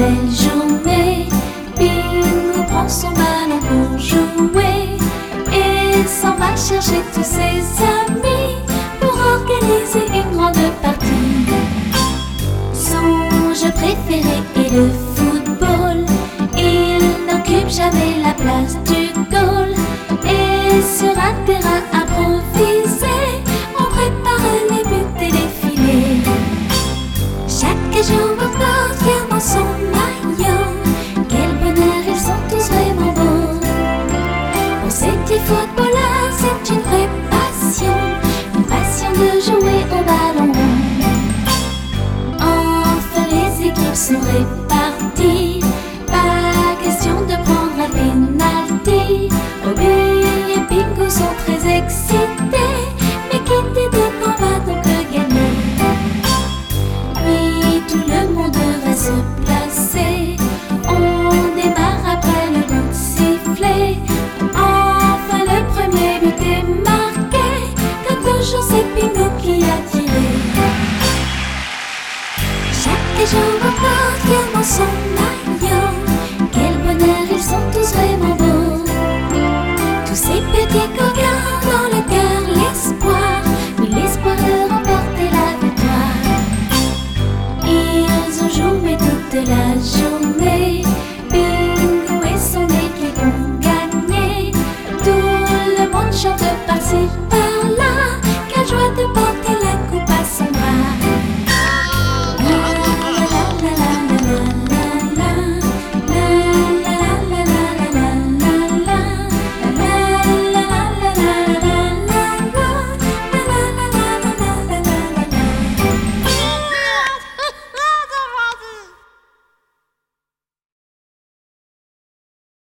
belle journée. Bingo prend son ballon pour jouer et s'en va chercher tous ses amis pour organiser une grande partie. Son jeu préféré est le football. Il n'occupe jamais la place du goal. Et sur un terrain improvisé, on prépare les buts et les filets. Chaque jour porte fièrement son maillot. Quel bonheur, ils sont tous vraiment beaux. Pour ces petits footballeurs, c'est une vraie passion. Une passion de jouer au ballon. Enfin les équipes sont réparties. Pas question de prendre un penalty. Robbie et Bingo sont très excités. Mais qui dit qu'on va donc gagner? Puis tout le monde va se placer. On démarre après le coup de sifflet. Enfin le premier but est marqué. Comme toujours c'est Bingo qui a tiré. Chaque jour porte fièrement son